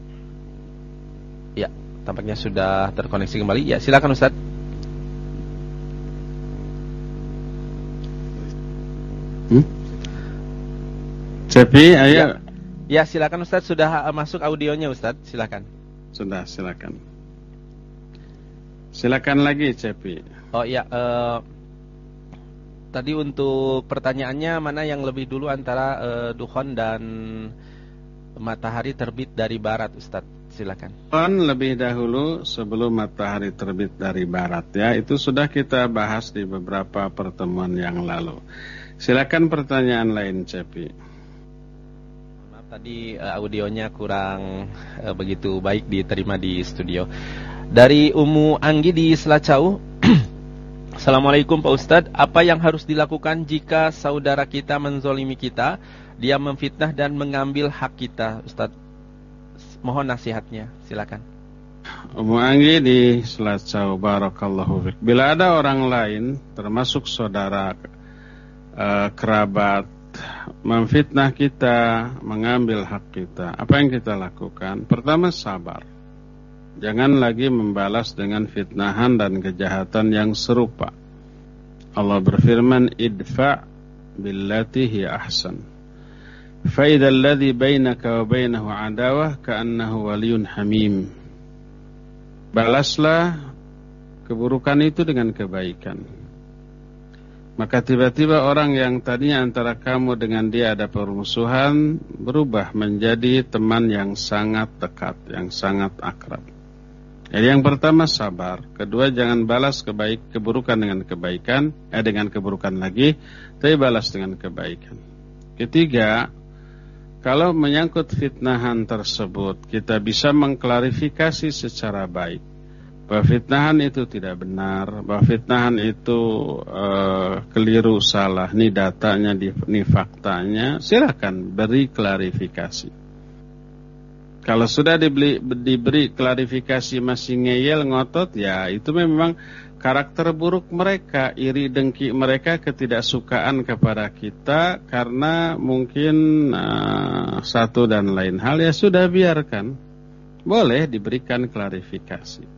Ya, tampaknya sudah terkoneksi kembali. Ya, silakan Ustaz. Hmm? Cepi, ayo. Ya, ya, silakan Ustaz, sudah masuk audionya Ustaz, silakan. Sudah, silakan. Silakan lagi, Cepi. Oh iya, uh, tadi untuk pertanyaannya mana yang lebih dulu antara uh, dukhon dan matahari terbit dari barat, Ustaz? Silakan. Dukhon lebih dahulu sebelum matahari terbit dari barat, ya. Itu sudah kita bahas di beberapa pertemuan yang lalu. Silakan pertanyaan lain, Cepi. Maaf, tadi uh, audionya kurang uh, begitu baik diterima di studio. Dari Umu Anggi di Selacau. Assalamualaikum Pak Ustadz, apa yang harus dilakukan jika saudara kita menzolimi kita, dia memfitnah dan mengambil hak kita, Ustadz? Mohon nasihatnya, silakan. Umu Anggi di Selacau, barakallahu fiik. Bila ada orang lain, termasuk saudara, eh, kerabat, memfitnah kita, mengambil hak kita, apa yang kita lakukan? Pertama, sabar. Jangan lagi membalas dengan fitnahan dan kejahatan yang serupa. Allah berfirman, idfa' billati hiya ahsan. Fa idzal ladzi bainaka wa bainahu adawah ka'annahu waliyyun hamim. Balaslah keburukan itu dengan kebaikan. Maka tiba-tiba orang yang tadinya antara kamu dengan dia ada permusuhan berubah menjadi teman yang sangat dekat, yang sangat akrab. Jadi yang pertama sabar, kedua jangan balas kebaik keburukan dengan kebaikan, eh dengan keburukan lagi, tapi balas dengan kebaikan. Ketiga, kalau menyangkut fitnahan tersebut, kita bisa mengklarifikasi secara baik bahwa fitnahan itu tidak benar, bahwa fitnahan itu uh, keliru, salah, ini datanya, ini faktanya, silakan beri klarifikasi. Kalau sudah diberi, diberi klarifikasi masih ngeyel, ngotot, ya itu memang karakter buruk mereka, iri dengki mereka, ketidaksukaan kepada kita karena mungkin uh, satu dan lain hal, ya sudah biarkan. Boleh diberikan klarifikasi.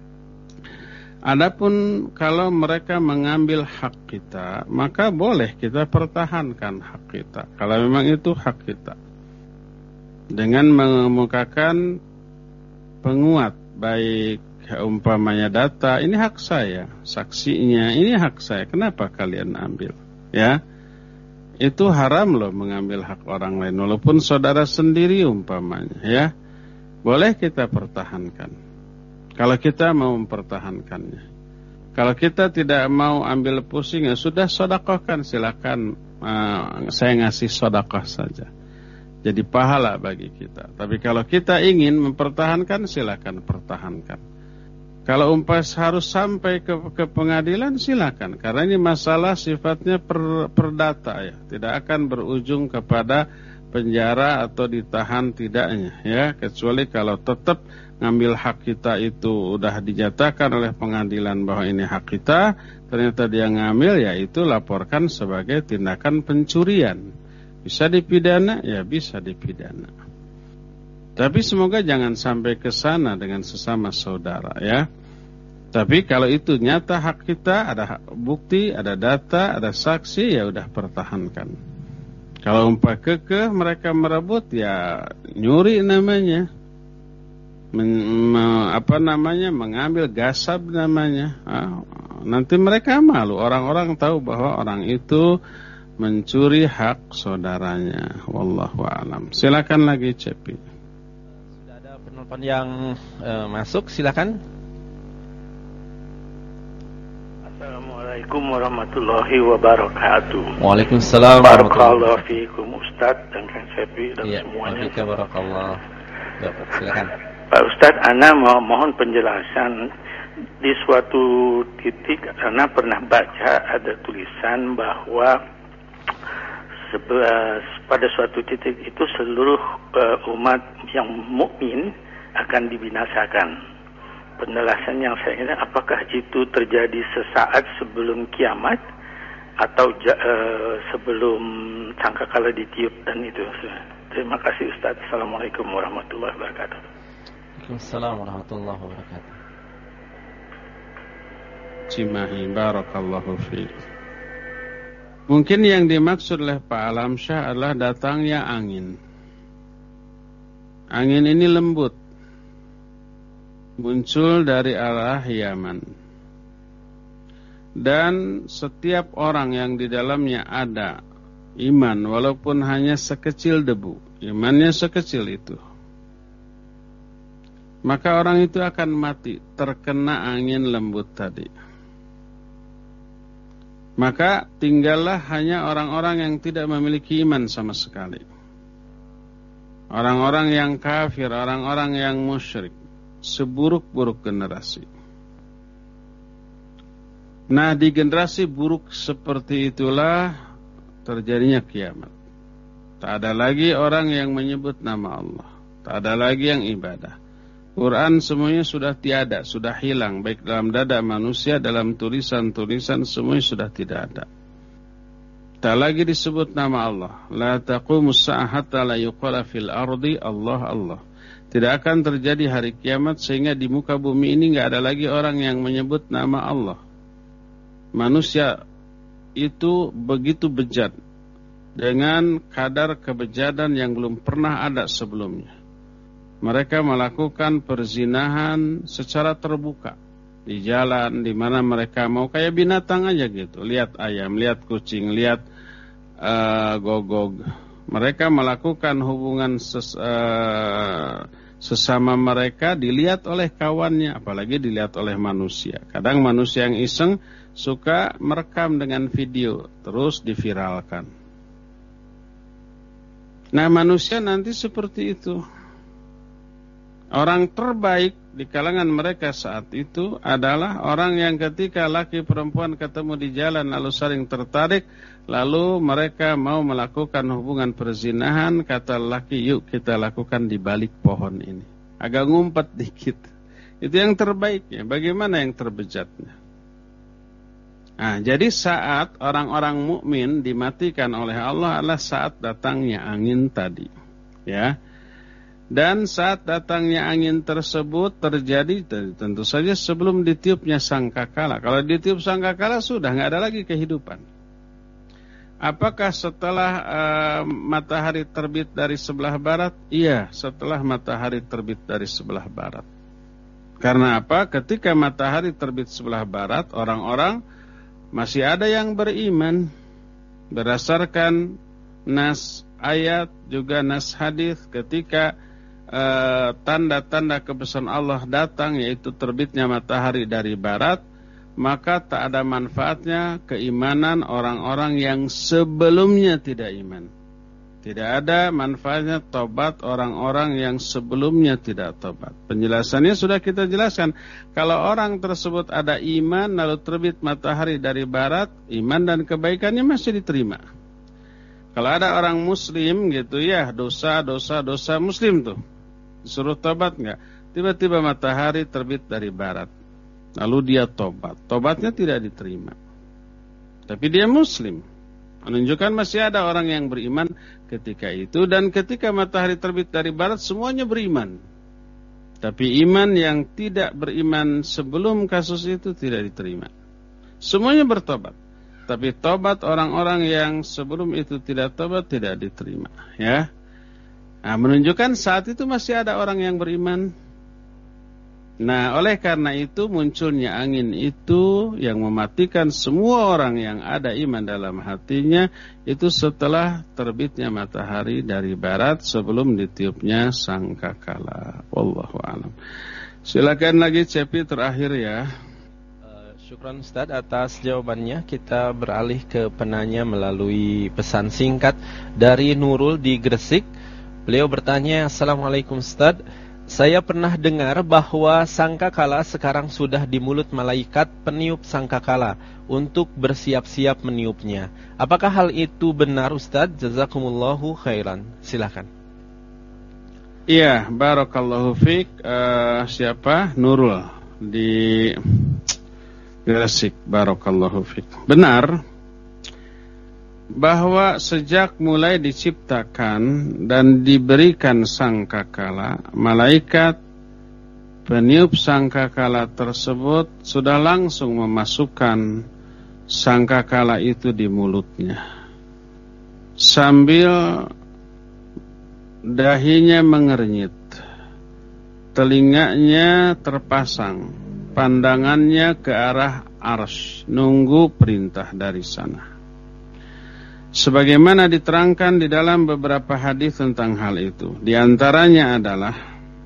Adapun kalau mereka mengambil hak kita, maka boleh kita pertahankan hak kita. Kalau memang itu hak kita. Dengan mengemukakan penguat, baik umpamanya data, ini hak saya, saksinya, ini hak saya, kenapa kalian ambil? Ya, itu haram loh mengambil hak orang lain, walaupun saudara sendiri umpamanya, ya, boleh kita pertahankan. Kalau kita mau mempertahankannya, kalau kita tidak mau ambil pusing, ya sudah sedekahkan, silakan, uh, saya ngasih sedekah saja. Jadi pahala bagi kita. Tapi kalau kita ingin mempertahankan, silakan pertahankan. Kalau umpah harus sampai ke, ke pengadilan, silakan. Karena ini masalah sifatnya per, perdata ya, tidak akan berujung kepada penjara atau ditahan tidaknya ya, kecuali kalau tetap ngambil hak kita itu udah dinyatakan oleh pengadilan bahwa ini hak kita, ternyata dia ngambil, ya itu laporkan sebagai tindakan pencurian. Bisa dipidana? Ya bisa dipidana. Tapi semoga jangan sampai ke sana dengan sesama saudara ya. Tapi kalau itu nyata hak kita, ada bukti, ada data, ada saksi, ya udah pertahankan. Kalau umpah kekeh mereka merebut, ya nyuri namanya. Men, me, apa namanya? Mengambil, gasab namanya. Ah, nanti mereka malu, orang-orang tahu bahwa orang itu mencuri hak saudaranya. Wallahu a'lam. Silakan lagi Cepi. Penelpon yang uh, masuk, silakan. Assalamualaikum warahmatullahi wabarakatuh. Waalaikumsalam Barakallahu fiikum Ustaz dan Kang Sepi dan ya, semuanya. Iya, barakallah. Silakan. Pak Ustaz, ana mau mohon penjelasan. Di suatu titik ana pernah baca ada tulisan bahwa sebelas, pada suatu titik itu seluruh uh, umat yang mukmin akan dibinasakan. Penjelasan yang saya ingin, apakah itu terjadi sesaat sebelum kiamat atau uh, sebelum sangkakala ditiup dan itu. Terima kasih Ustaz. Assalamualaikum warahmatullahi wabarakatuh. Waalaikumsalam warahmatullahi wabarakatuh. Cimahi, barakallahu fiik. Mungkin yang dimaksud oleh Pak Alamsyah adalah datangnya angin. Angin ini lembut, muncul dari arah Yaman. Dan setiap orang yang di dalamnya ada iman, walaupun hanya sekecil debu, imannya sekecil itu, maka orang itu akan mati terkena angin lembut tadi. Maka tinggallah hanya orang-orang yang tidak memiliki iman sama sekali. Orang-orang yang kafir, orang-orang yang musyrik, seburuk-buruk generasi. Nah, di generasi buruk seperti itulah terjadinya kiamat. Tak ada lagi orang yang menyebut nama Allah, tak ada lagi yang ibadah. Quran semuanya sudah tiada, sudah hilang, baik dalam dada manusia, dalam tulisan-tulisan, semuanya sudah tidak ada. Tak lagi disebut nama Allah. La taqumus sa'ah hatta la yuqala fil ardi Allah Allah. Tidak akan terjadi hari kiamat sehingga di muka bumi ini enggak ada lagi orang yang menyebut nama Allah. Manusia itu begitu bejat dengan kadar kebejadan yang belum pernah ada sebelumnya. Mereka melakukan perzinahan secara terbuka di jalan, di mana mereka mau, kayak binatang aja gitu. Lihat ayam, lihat kucing, lihat uh, gogog. Mereka melakukan hubungan ses, uh, sesama mereka dilihat oleh kawannya, apalagi dilihat oleh manusia. Kadang manusia yang iseng suka merekam dengan video, terus diviralkan. Nah, manusia nanti seperti itu. Orang terbaik di kalangan mereka saat itu adalah orang yang ketika laki perempuan ketemu di jalan lalu saling tertarik, lalu mereka mau melakukan hubungan perzinahan, kata laki, yuk kita lakukan di balik pohon ini. Agak ngumpet dikit. Itu yang terbaiknya. Bagaimana yang terbejatnya? Nah, jadi saat orang-orang mukmin dimatikan oleh Allah adalah saat datangnya angin tadi. Ya. Dan saat datangnya angin tersebut terjadi tentu saja sebelum ditiupnya sangkakala. Kalau ditiup sangkakala sudah nggak ada lagi kehidupan. Apakah setelah uh, matahari terbit dari sebelah barat? Iya, setelah matahari terbit dari sebelah barat. Karena apa? Ketika matahari terbit sebelah barat, orang-orang masih ada yang beriman berdasarkan nas ayat juga nas hadis. Ketika Uh, tanda-tanda kebesaran Allah datang, yaitu terbitnya matahari dari barat, maka tak ada manfaatnya keimanan orang-orang yang sebelumnya tidak iman. Tidak ada manfaatnya tobat orang-orang yang sebelumnya tidak tobat. Penjelasannya sudah kita jelaskan. Kalau orang tersebut ada iman lalu terbit matahari dari barat, iman dan kebaikannya masih diterima. Kalau ada orang muslim gitu ya, dosa, dosa, dosa muslim tuh, disuruh tobat enggak? Tiba-tiba matahari terbit dari barat, lalu dia tobat. Tobatnya tidak diterima. Tapi dia muslim. Menunjukkan masih ada orang yang beriman ketika itu. Dan ketika matahari terbit dari barat, semuanya beriman. Tapi iman yang tidak beriman sebelum kasus itu tidak diterima. Semuanya bertobat. Tapi tobat orang-orang yang sebelum itu tidak tobat tidak diterima. Ya, nah, menunjukkan saat itu masih ada orang yang beriman. Nah, oleh karena itu munculnya angin itu yang mematikan semua orang yang ada iman dalam hatinya itu setelah terbitnya matahari dari barat sebelum ditiupnya sangkakala. Wallahu a'lam. Silakan lagi Cepi terakhir ya. Syukran Ustaz atas jawabannya. Kita beralih ke penanya melalui pesan singkat dari Nurul di Gresik. Beliau bertanya, Assalamualaikum Ustaz, saya pernah dengar bahwa sangkakala sekarang sudah di mulut malaikat peniup sangkakala untuk bersiap-siap meniupnya. Apakah hal itu benar Ustaz? Jazakumullahu khairan. Silakan. Iya, barakallahu fiik. Uh, siapa? Nurul di Gresik, barakallahu fiik. Benar bahwa sejak mulai diciptakan dan diberikan sangkakala, malaikat peniup sangkakala tersebut sudah langsung memasukkan sangkakala itu di mulutnya sambil dahinya mengernyit, telinganya terpasang, pandangannya ke arah arsy, nunggu perintah dari sana. Sebagaimana diterangkan di dalam beberapa hadis tentang hal itu. Di antaranya adalah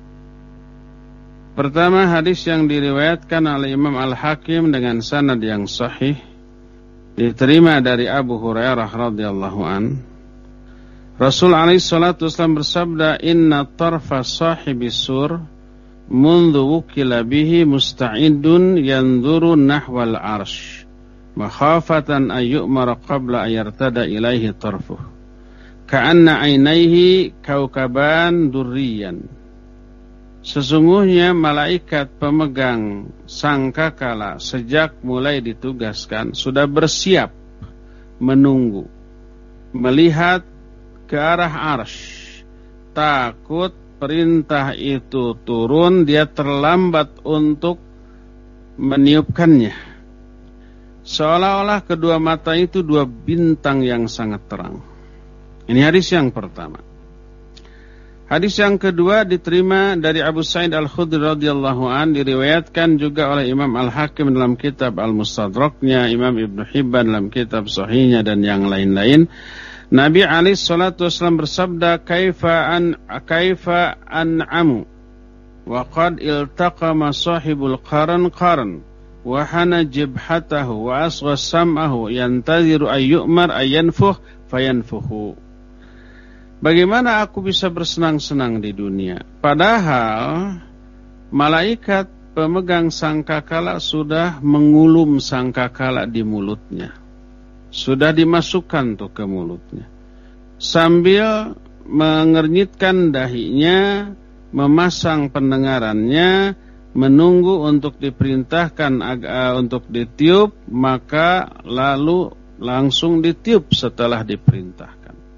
pertama hadis yang diriwayatkan oleh Imam Al-Hakim dengan sanad yang sahih, diterima dari Abu Hurairah radhiyallahu an. Rasul alaihi salatu wasallam bersabda, "Inna tarfa sahibi sur mundu wukila bihi musta'idun yanzuru nahwal arsh makhafatan ayyumara qabla ayartada ilaihi tarfuh ka'anna ainaihi kaukaban durriyan." Sesungguhnya malaikat pemegang sangkakala sejak mulai ditugaskan sudah bersiap menunggu, melihat ke arah arsy, takut perintah itu turun, dia terlambat untuk meniupkannya. Seolah-olah kedua mata itu dua bintang yang sangat terang. Ini hadis yang pertama. Hadis yang kedua diterima dari Abu Sa'id Al-Khudri radhiyallahu an, diriwayatkan juga oleh Imam Al-Hakim dalam kitab Al-Mustadraknya, Imam Ibnu Hibban dalam kitab Sahihnya dan yang lain-lain. Nabi alaihi salatu wasallam bersabda, "Kaifa an kaifa an'amu wa qad iltaqama sahibul qaran qaran wa hana jibhatahu wa asgha sam'ahu yantaziru ayyumar ayanfuh fayanfuhu." Bagaimana aku bisa bersenang-senang di dunia padahal malaikat pemegang sangkakala sudah mengulum sangkakala di mulutnya, sudah dimasukkan tuh ke mulutnya, sambil mengernyitkan dahinya, memasang pendengarannya, menunggu untuk diperintahkan uh, untuk ditiup, maka lalu langsung ditiup setelah diperintahkan.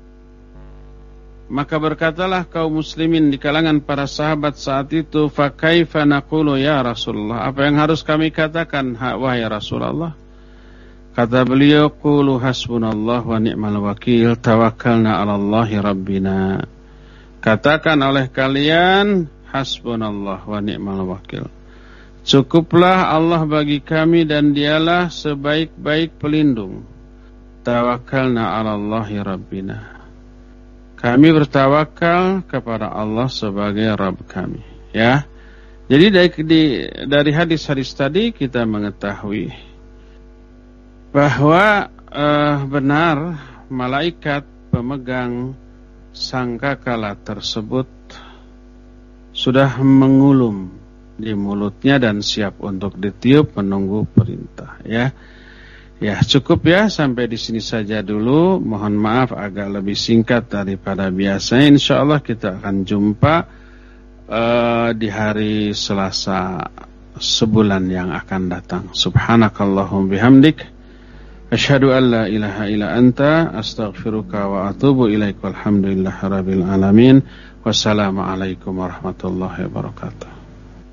Maka berkatalah kaum muslimin di kalangan para sahabat saat itu, "Fa kaifa naqulu ya Rasulullah?" Apa yang harus kami katakan wahai Rasulullah? Kata beliau, "Qulu hasbunallah wa ni'mal wakil, tawakkalna 'alallahi rabbina." Katakan oleh kalian, hasbunallah wa ni'mal wakil. Cukuplah Allah bagi kami dan dialah sebaik-baik pelindung. Tawakkalna 'alallahi rabbina. Kami bertawakal kepada Allah sebagai Rabb kami. Ya. Jadi dari, dari hadis-hadis tadi kita mengetahui bahwa uh, benar malaikat pemegang sangkakala tersebut sudah mengulum di mulutnya dan siap untuk ditiup menunggu perintah, ya. Ya, cukup ya, sampai di sini saja dulu. Mohon maaf agak lebih singkat daripada biasanya. Insyaallah kita akan jumpa uh, di hari Selasa sebulan yang akan datang. Subhanakallahum bihamdik, asyhadu an la ilaha illa anta, astaghfiruka wa atubu ilaik. Walhamdulillahirabbil alamin. Wassalamualaikum warahmatullahi wabarakatuh.